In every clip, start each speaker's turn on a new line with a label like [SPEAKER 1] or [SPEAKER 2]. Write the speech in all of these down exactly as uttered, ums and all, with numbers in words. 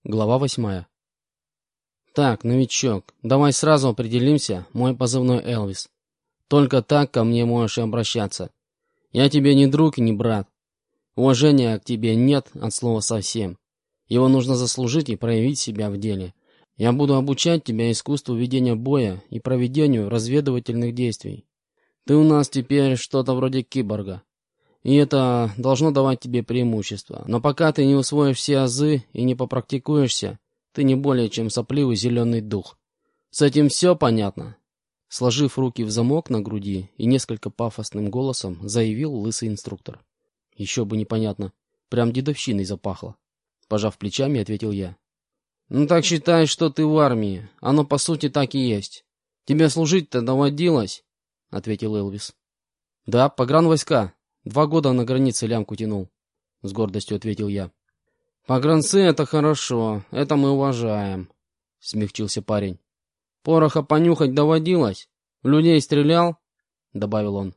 [SPEAKER 1] Глава восьмая. Так, новичок, давай сразу определимся, мой позывной Элвис. Только так ко мне можешь и обращаться. Я тебе не друг и не брат. Уважения к тебе нет от слова совсем. Его нужно заслужить и проявить себя в деле. Я буду обучать тебя искусству ведения боя и проведению разведывательных действий. Ты у нас теперь что-то вроде киборга. И это должно давать тебе преимущество. Но пока ты не усвоишь все азы и не попрактикуешься, ты не более чем сопливый зеленый дух. С этим все понятно?» Сложив руки в замок на груди и несколько пафосным голосом заявил лысый инструктор. «Еще бы непонятно. Прям дедовщиной запахло». Пожав плечами, ответил я. «Ну так считай, что ты в армии. Оно по сути так и есть. Тебе служить-то доводилось?» — ответил Элвис. «Да, погранвойска. Два года на границе лямку тянул», — с гордостью ответил я. «Погранцы — это хорошо, это мы уважаем», — смягчился парень. «Пороха понюхать доводилось? В людей стрелял?» — добавил он.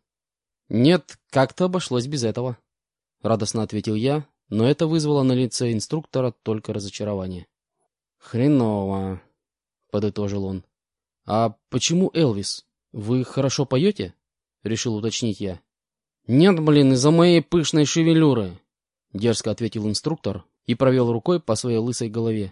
[SPEAKER 1] «Нет, как-то обошлось без этого», — радостно ответил я, но это вызвало на лице инструктора только разочарование. «Хреново», — подытожил он. «А почему Элвис? Вы хорошо поете?» — решил уточнить я. «Нет, блин, из-за моей пышной шевелюры», — дерзко ответил инструктор и провел рукой по своей лысой голове.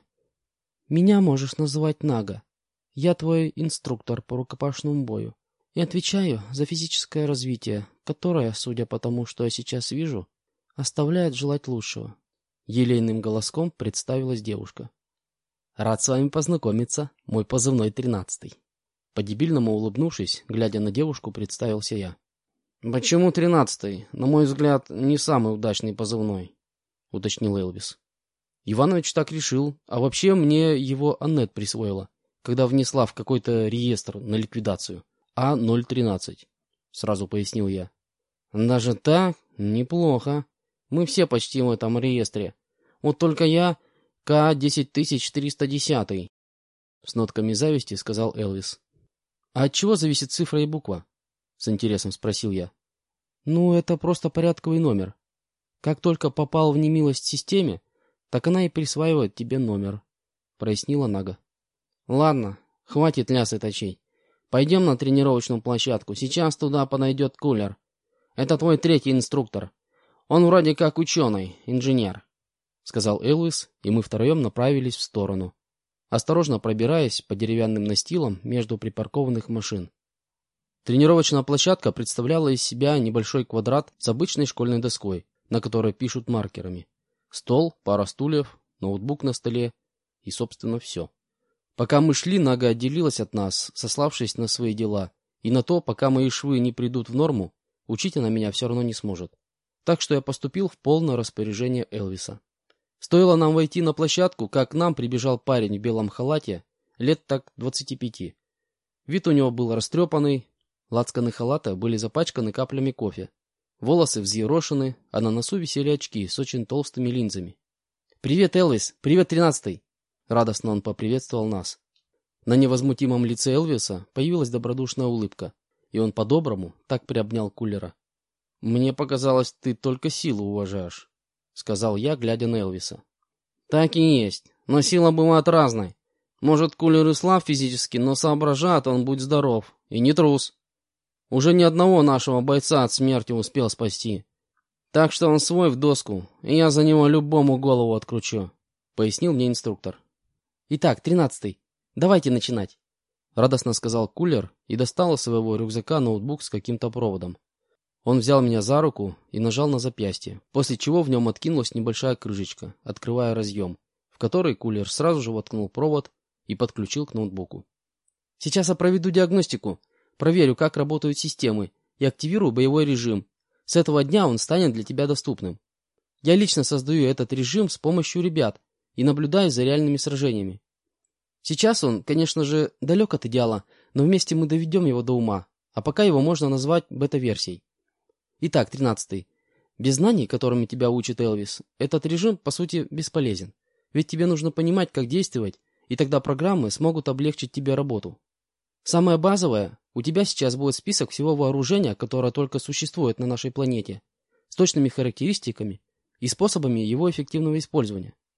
[SPEAKER 1] «Меня можешь называть Нага. Я твой инструктор по рукопашному бою и отвечаю за физическое развитие, которое, судя по тому, что я сейчас вижу, оставляет желать лучшего». Елейным голоском представилась девушка. «Рад с вами познакомиться, мой позывной тринадцатый». По-дебильному улыбнувшись, глядя на девушку, представился я. «Почему тринадцатый? На мой взгляд, не самый удачный позывной», — уточнил Элвис. «Иванович так решил, а вообще мне его Аннет присвоила, когда внесла в какой-то реестр на ликвидацию. А ноль тринадцать», — сразу пояснил я. «Даже так? Неплохо. Мы все почти в этом реестре. Вот только я К десять тысяч триста десять», — с нотками зависти сказал Элвис. «А от чего зависит цифра и буква?» — с интересом спросил я. «Ну, это просто порядковый номер. Как только попал в немилость системе, так она и присваивает тебе номер», — прояснила Нага. «Ладно, хватит лясы точить. Пойдем на тренировочную площадку. Сейчас туда подойдет Кулер. Это твой третий инструктор. Он вроде как ученый, инженер», — сказал Элвис, и мы втроем направились в сторону, осторожно пробираясь по деревянным настилам между припаркованных машин. Тренировочная площадка представляла из себя небольшой квадрат с обычной школьной доской, на которой пишут маркерами. Стол, пара стульев, ноутбук на столе и, собственно, все. Пока мы шли, Нага отделилась от нас, сославшись на свои дела, и на то, пока мои швы не придут в норму, учить она меня все равно не сможет. Так что я поступил в полное распоряжение Элвиса. Стоило нам войти на площадку, как к нам прибежал парень в белом халате, лет так двадцати пяти. Вид у него был растрепанный, лацканы халата были запачканы каплями кофе. Волосы взъерошены, а на носу висели очки с очень толстыми линзами. «Привет, Элвис! Привет, тринадцатый!» Радостно он поприветствовал нас. На невозмутимом лице Элвиса появилась добродушная улыбка, и он по-доброму так приобнял Кулера. «Мне показалось, ты только силу уважаешь», — сказал я, глядя на Элвиса. «Так и есть, но сила бывает разной. Может, Кулер и слаб физически, но соображает он, будь здоров, и не трус. Уже ни одного нашего бойца от смерти успел спасти. Так что он свой в доску, и я за него любому голову откручу», — пояснил мне инструктор. «Итак, тринадцатый, давайте начинать», — радостно сказал Кулер и достал из своего рюкзака ноутбук с каким-то проводом. Он взял меня за руку и нажал на запястье, после чего в нем откинулась небольшая крышечка, открывая разъем, в который Кулер сразу же воткнул провод и подключил к ноутбуку. «Сейчас я проведу диагностику, проверю, как работают системы, и активирую боевой режим. С этого дня он станет для тебя доступным. Я лично создаю этот режим с помощью ребят и наблюдаю за реальными сражениями. Сейчас он, конечно же, далек от идеала, но вместе мы доведем его до ума, а пока его можно назвать бета-версией. Итак, тринадцатый. Без знаний, которыми тебя учит Элвис, этот режим, по сути, бесполезен. Ведь тебе нужно понимать, как действовать, и тогда программы смогут облегчить тебе работу. Самое базовое, у тебя сейчас будет список всего вооружения, которое только существует на нашей планете, с точными характеристиками и способами его эффективного использования.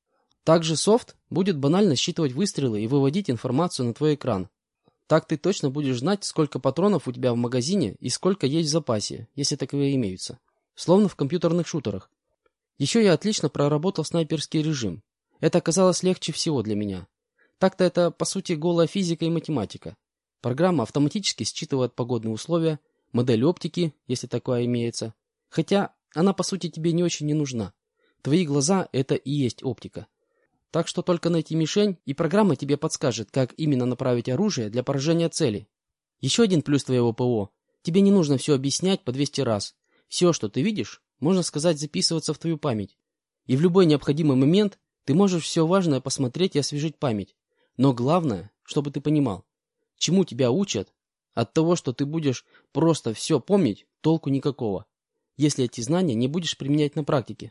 [SPEAKER 1] Также софт будет банально считывать выстрелы и выводить информацию на твой экран. Так ты точно будешь знать, сколько патронов у тебя в магазине и сколько есть в запасе, если таковые имеются. Словно в компьютерных шутерах. Еще я отлично проработал снайперский режим. Это оказалось легче всего для меня. Так-то это, по сути, голая физика и математика. Программа автоматически считывает погодные условия, модель оптики, если такое имеется. Хотя она, по сути, тебе не очень не нужна. Твои глаза – это и есть оптика. Так что только найти мишень, и программа тебе подскажет, как именно направить оружие для поражения цели. Еще один плюс твоего ПО. Тебе не нужно все объяснять по двести раз. Все, что ты видишь, можно сказать, записываться в твою память. И в любой необходимый момент ты можешь все важное посмотреть и освежить память. Но главное, чтобы ты понимал, чему тебя учат, от того, что ты будешь просто все помнить, толку никакого, если эти знания не будешь применять на практике.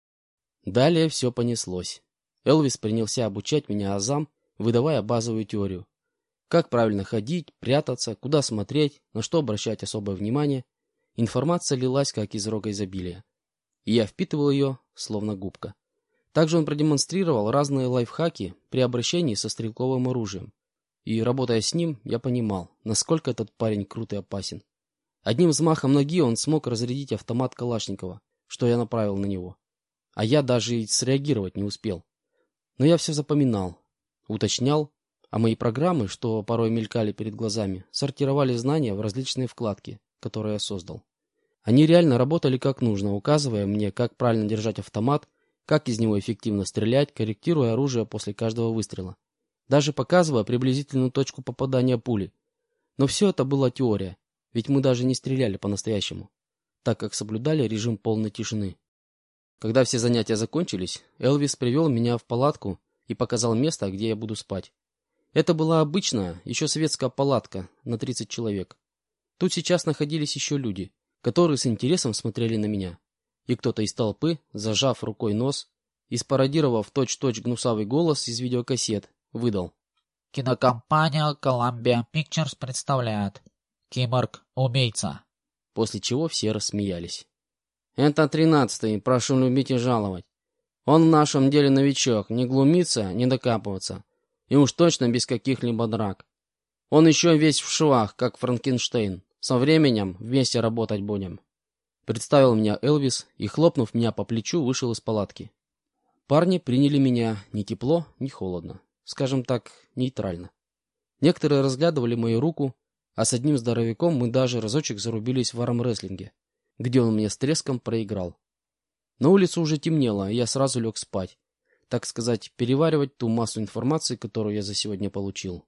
[SPEAKER 1] Далее все понеслось. Элвис принялся обучать меня азам, выдавая базовую теорию. Как правильно ходить, прятаться, куда смотреть, на что обращать особое внимание. Информация лилась, как из рога изобилия. И я впитывал ее, словно губка. Также он продемонстрировал разные лайфхаки при обращении со стрелковым оружием. И, работая с ним, я понимал, насколько этот парень крут и опасен. Одним взмахом ноги он смог разрядить автомат Калашникова, что я направил на него. А я даже и среагировать не успел. Но я все запоминал, уточнял, а мои программы, что порой мелькали перед глазами, сортировали знания в различные вкладки, которые я создал. Они реально работали как нужно, указывая мне, как правильно держать автомат, как из него эффективно стрелять, корректируя оружие после каждого выстрела. Даже показывая приблизительную точку попадания пули. Но все это была теория, ведь мы даже не стреляли по-настоящему, так как соблюдали режим полной тишины. Когда все занятия закончились, Элвис привел меня в палатку и показал место, где я буду спать. Это была обычная, еще советская палатка на тридцать человек. Тут сейчас находились еще люди, которые с интересом смотрели на меня. И кто-то из толпы, зажав рукой нос и спародировав точь-точь гнусавый голос из видеокассет, выдал:
[SPEAKER 2] Кинокомпания Columbia Pictures представляет «Киборг-убийца».
[SPEAKER 1] После чего все рассмеялись. «Это тринадцатый, прошу любить и жаловать. Он в нашем деле новичок, не глумиться, не докапываться. И уж точно без каких-либо драк. Он еще весь в швах, как Франкенштейн. Со временем вместе работать будем». Представил меня Элвис и, хлопнув меня по плечу, вышел из палатки. Парни приняли меня ни тепло, ни холодно. Скажем так, нейтрально. Некоторые разглядывали мою руку, а с одним здоровяком мы даже разочек зарубились в армрестлинге, где он мне с треском проиграл. На улице уже темнело, и я сразу лег спать. Так сказать, переваривать ту массу информации, которую я за сегодня получил.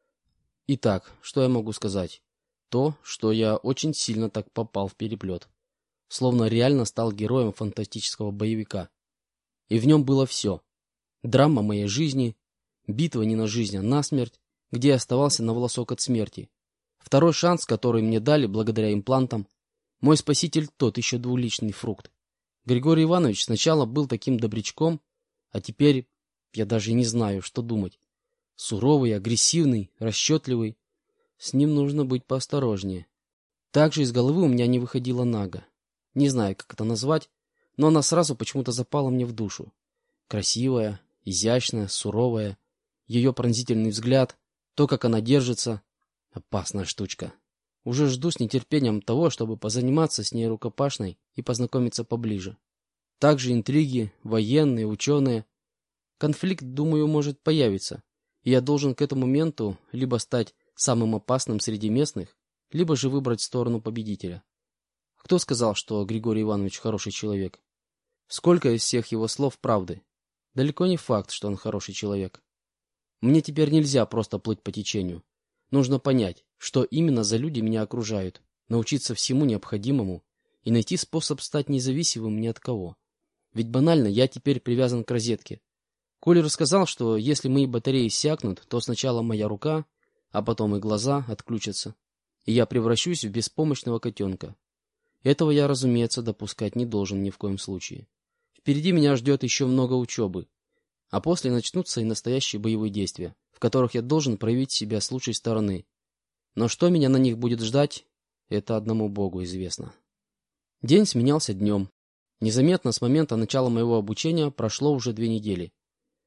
[SPEAKER 1] Итак, что я могу сказать? То, что я очень сильно так попал в переплет. Словно реально стал героем фантастического боевика. И в нем было все. Драма моей жизни, битва не на жизнь, а на смерть, где я оставался на волосок от смерти. Второй шанс, который мне дали благодаря имплантам. Мой спаситель тот еще двуличный фрукт. Григорий Иванович сначала был таким добрячком, а теперь я даже не знаю, что думать. Суровый, агрессивный, расчетливый. С ним нужно быть поосторожнее. Также из головы у меня не выходила Нага. Не знаю, как это назвать, но она сразу почему-то запала мне в душу. Красивая, изящная, суровая. Ее пронзительный взгляд, то, как она держится. Опасная штучка. Уже жду с нетерпением того, чтобы позаниматься с ней рукопашной и познакомиться поближе. Также интриги, военные, ученые. Конфликт, думаю, может появиться, и я должен к этому моменту либо стать самым опасным среди местных, либо же выбрать сторону победителя. Кто сказал, что Григорий Иванович хороший человек? Сколько из всех его слов правды? Далеко не факт, что он хороший человек. Мне теперь нельзя просто плыть по течению. Нужно понять, что именно за люди меня окружают, научиться всему необходимому и найти способ стать независимым ни от кого. Ведь банально я теперь привязан к розетке. Коля рассказал, что если мои батареи иссякнут, то сначала моя рука, а потом и глаза отключатся, и я превращусь в беспомощного котенка. Этого я, разумеется, допускать не должен ни в коем случае. Впереди меня ждет еще много учебы, а после начнутся и настоящие боевые действия, в которых я должен проявить себя с лучшей стороны. Но что меня на них будет ждать, это одному Богу известно. День сменялся днем. Незаметно с момента начала моего обучения прошло уже две недели.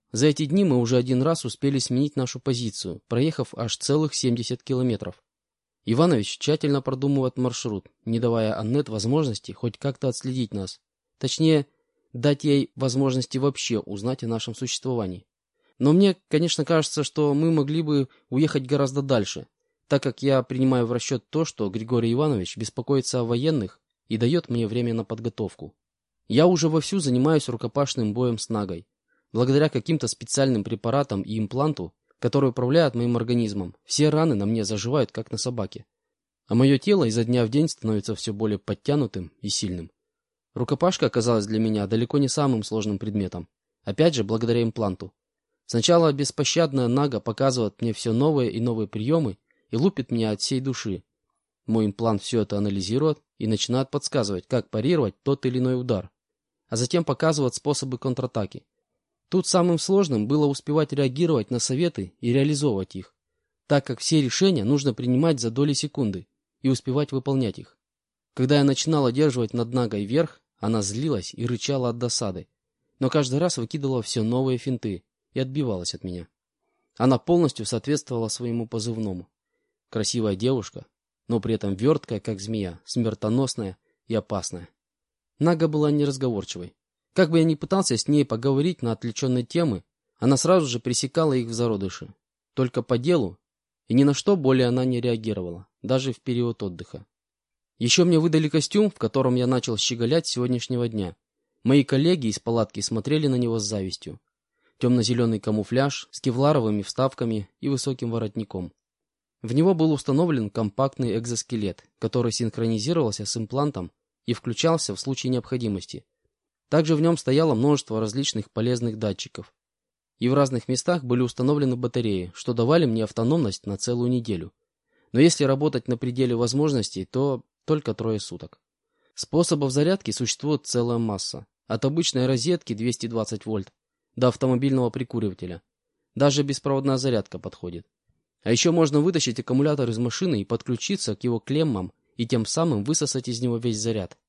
[SPEAKER 1] За эти дни мы уже один раз успели сменить нашу позицию, проехав аж целых семьдесят километров. Иванович тщательно продумывает маршрут, не давая Аннет возможности хоть как-то отследить нас. Точнее, дать ей возможности вообще узнать о нашем существовании. Но мне, конечно, кажется, что мы могли бы уехать гораздо дальше, так как я принимаю в расчет то, что Григорий Иванович беспокоится о военных и дает мне время на подготовку. Я уже вовсю занимаюсь рукопашным боем с Нагой. Благодаря каким-то специальным препаратам и импланту, который управляет моим организмом, все раны на мне заживают, как на собаке. А мое тело изо дня в день становится все более подтянутым и сильным. Рукопашка оказалась для меня далеко не самым сложным предметом. Опять же, благодаря импланту. Сначала беспощадная Нага показывает мне все новые и новые приемы и лупит меня от всей души. Мой имплант все это анализирует и начинает подсказывать, как парировать тот или иной удар. А затем показывает способы контратаки. Тут самым сложным было успевать реагировать на советы и реализовывать их, так как все решения нужно принимать за доли секунды и успевать выполнять их. Когда я начинал одерживать над Нагой верх, она злилась и рычала от досады, но каждый раз выкидывала все новые финты и отбивалась от меня. Она полностью соответствовала своему позывному. Красивая девушка, но при этом верткая, как змея, смертоносная и опасная. Нага была неразговорчивой. Как бы я ни пытался с ней поговорить на отвлеченные темы, она сразу же пресекала их в зародыше. Только по делу, и ни на что более она не реагировала, даже в период отдыха. Еще мне выдали костюм, в котором я начал щеголять с сегодняшнего дня. Мои коллеги из палатки смотрели на него с завистью. Темно-зеленый камуфляж с кевларовыми вставками и высоким воротником. В него был установлен компактный экзоскелет, который синхронизировался с имплантом и включался в случае необходимости. Также в нем стояло множество различных полезных датчиков. И в разных местах были установлены батареи, что давали мне автономность на целую неделю. Но если работать на пределе возможностей, то только трое суток. Способов зарядки существует целая масса. От обычной розетки двести двадцать вольт до автомобильного прикуривателя. Даже беспроводная зарядка подходит. А еще можно вытащить аккумулятор из машины и подключиться к его клеммам и тем самым высосать из него весь заряд.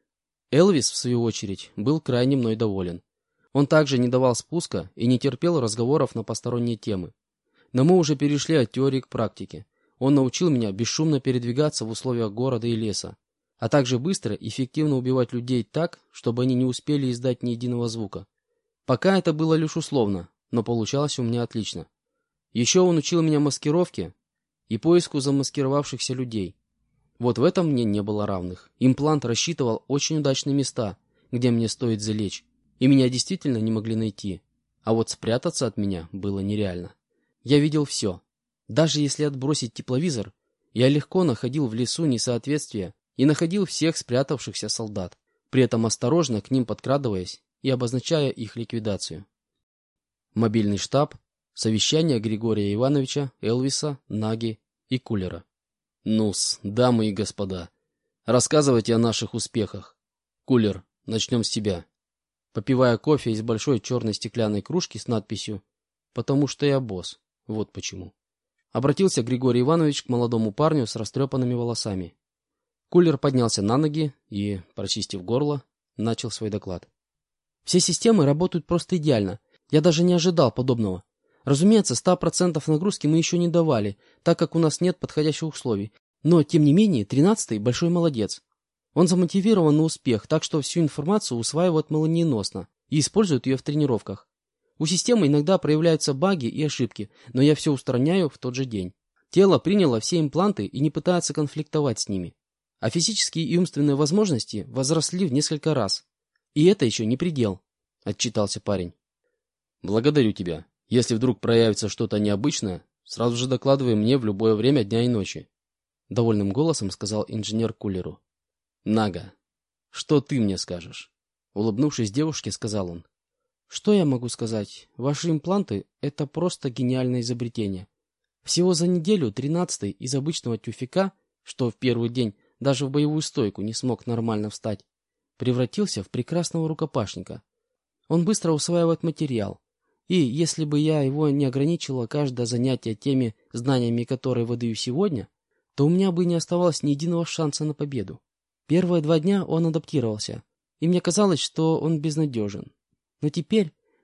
[SPEAKER 1] Элвис, в свою очередь, был крайне мной доволен. Он также не давал спуска и не терпел разговоров на посторонние темы. Но мы уже перешли от теории к практике. Он научил меня бесшумно передвигаться в условиях города и леса, а также быстро и эффективно убивать людей так, чтобы они не успели издать ни единого звука. Пока это было лишь условно, но получалось у меня отлично. Еще он учил меня маскировке и поиску замаскировавшихся людей. Вот в этом мне не было равных. Имплант рассчитывал очень удачные места, где мне стоит залечь, и меня действительно не могли найти. А вот спрятаться от меня было нереально. Я видел все. Даже если отбросить тепловизор, я легко находил в лесу несоответствия и находил всех спрятавшихся солдат, при этом осторожно к ним подкрадываясь и обозначая их ликвидацию. Мобильный штаб, совещание Григория Ивановича, Элвиса, Наги и Кулера. Ну-с, дамы и господа, рассказывайте о наших успехах. Кулер, начнем с тебя. Попивая кофе из большой черной стеклянной кружки с надписью «Потому что я босс». Вот почему. Обратился Григорий Иванович к молодому парню с растрепанными волосами. Кулер поднялся на ноги и, прочистив горло, начал свой доклад. Все системы работают просто идеально. Я даже не ожидал подобного. Разумеется, ста процентов нагрузки мы еще не давали, так как у нас нет подходящих условий. Но, тем не менее, тринадцатый большой молодец. Он замотивирован на успех, так что всю информацию усваивает молниеносно и использует ее в тренировках. У системы иногда проявляются баги и ошибки, но я все устраняю в тот же день. Тело приняло все импланты и не пытается конфликтовать с ними. А физические и умственные возможности возросли в несколько раз. И это еще не предел, — отчитался парень. Благодарю тебя. Если вдруг проявится что-то необычное, сразу же докладывай мне в любое время дня и ночи. Довольным голосом сказал инженер Кулеру. Нага, что ты мне скажешь? Улыбнувшись девушке, сказал он. Что я могу сказать? Ваши импланты — это просто гениальное изобретение. Всего за неделю тринадцатый из обычного тюфяка, что в первый день даже в боевую стойку не смог нормально встать, превратился в прекрасного рукопашника. Он быстро усваивает материал. И если бы я его не ограничила каждое занятие теми знаниями, которые выдаю сегодня, то у меня бы не оставалось ни единого шанса на победу. Первые два дня он адаптировался, и мне казалось, что он безнадежен. Но теперь,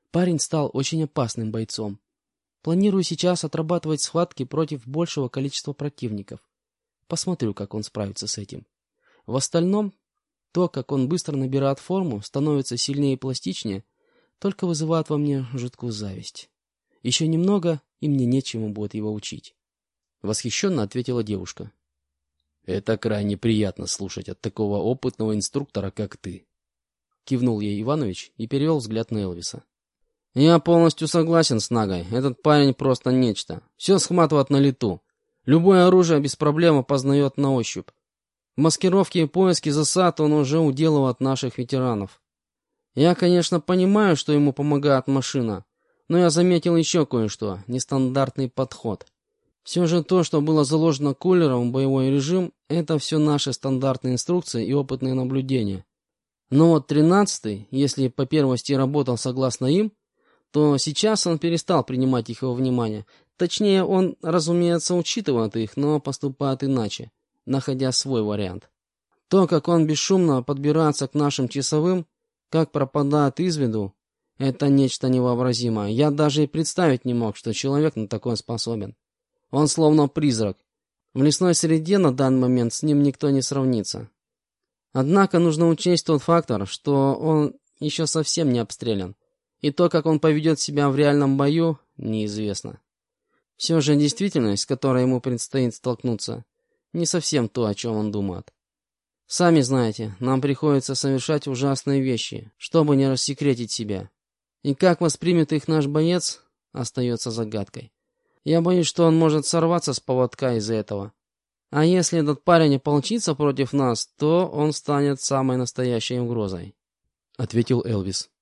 [SPEAKER 1] Парень стал очень опасным бойцом. Планирую сейчас отрабатывать схватки против большего количества противников. Посмотрю, как он справится с этим. В остальном, то, как он быстро набирает форму, становится сильнее и пластичнее, только вызывает во мне жуткую зависть. Еще немного, и мне нечему будет его учить. Восхищенно ответила девушка. Это крайне приятно слушать от такого опытного инструктора, как ты. Кивнул ей Иванович и перевел взгляд на Элвиса. Я полностью согласен с Нагой. Этот парень просто нечто. Все схватывает на лету. Любое оружие без проблем опознает на ощупь. В маскировке и поиске засад он уже уделывает наших ветеранов. Я, конечно, понимаю, что ему помогает машина, но я заметил еще кое-что. Нестандартный подход. Все же то, что было заложено Кулером в боевой режим, это все наши стандартные инструкции и опытные наблюдения. Но вот тринадцатый, если по первости работал согласно им, то сейчас он перестал принимать их во внимание. Точнее, он, разумеется, учитывает их, но поступает иначе, находя свой вариант. То, как он бесшумно подбирается к нашим часовым, как пропадает из виду, это нечто невообразимое. Я даже и представить не мог, что человек на такое способен. Он словно призрак. В лесной среде на данный момент с ним никто не сравнится. Однако нужно учесть тот фактор, что он еще совсем не обстрелян. И то, как он поведет себя в реальном бою, неизвестно. Все же действительность, с которой ему предстоит столкнуться, не совсем то, о чем он думает. Сами знаете, нам приходится совершать ужасные вещи, чтобы не рассекретить себя. И как воспримет их наш боец, остается загадкой. Я боюсь, что он может сорваться с поводка из-за этого. А если этот парень ополчится против нас, то он станет самой настоящей угрозой, — ответил Элвис.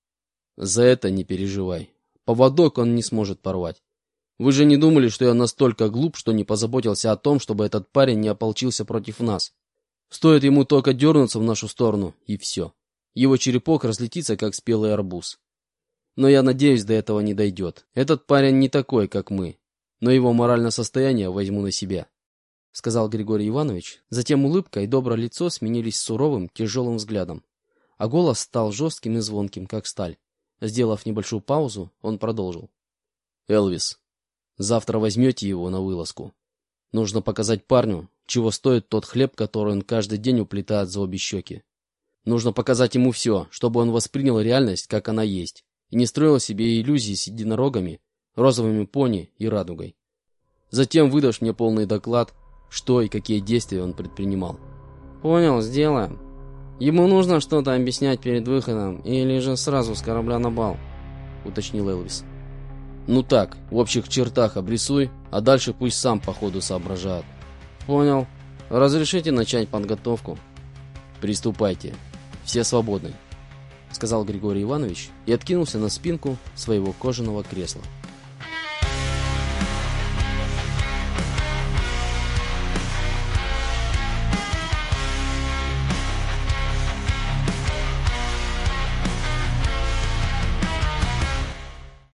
[SPEAKER 1] За это не переживай. Поводок он не сможет порвать. Вы же не думали, что я настолько глуп, что не позаботился о том, чтобы этот парень не ополчился против нас? Стоит ему только дернуться в нашу сторону, и все. Его черепок разлетится, как спелый арбуз. Но я надеюсь, до этого не дойдет. Этот парень не такой, как мы. Но его моральное состояние возьму на себя, — сказал Григорий Иванович. Затем улыбка и доброе лицо сменились суровым, тяжелым взглядом. А голос стал жестким и звонким, как сталь. Сделав небольшую паузу, он продолжил. «Элвис, завтра возьмете его на вылазку. Нужно показать парню, чего стоит тот хлеб, который он каждый день уплетает за обе щеки. Нужно показать ему все, чтобы он воспринял реальность, как она есть, и не строил себе иллюзии с единорогами, розовыми пони и радугой. Затем выдашь мне полный доклад, что и какие действия он предпринимал». «Понял, сделаем. Ему нужно что-то объяснять перед выходом, или же сразу с корабля на бал?» — уточнил Элвис. «Ну так, в общих чертах обрисуй, а дальше пусть сам по ходу соображает». «Понял. Разрешите начать подготовку?» «Приступайте. Все свободны», — сказал Григорий Иванович и откинулся на спинку своего кожаного кресла.